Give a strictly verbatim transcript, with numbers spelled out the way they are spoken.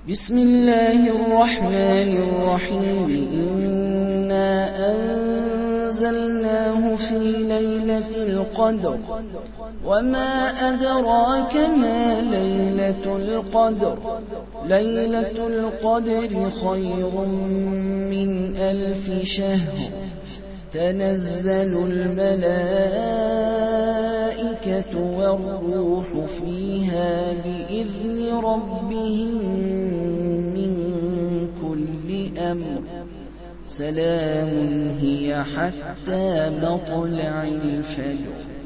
بسم الله الرحمن الرحيم إنا أنزلناه في ليلة القدر وما أدراك ما ليلة القدر ليلة القدر خير من ألف شهر تنزل الملائكة والروح فيها بإذن ربهم من كل أمر سلام هي حتى مطلع الفجر.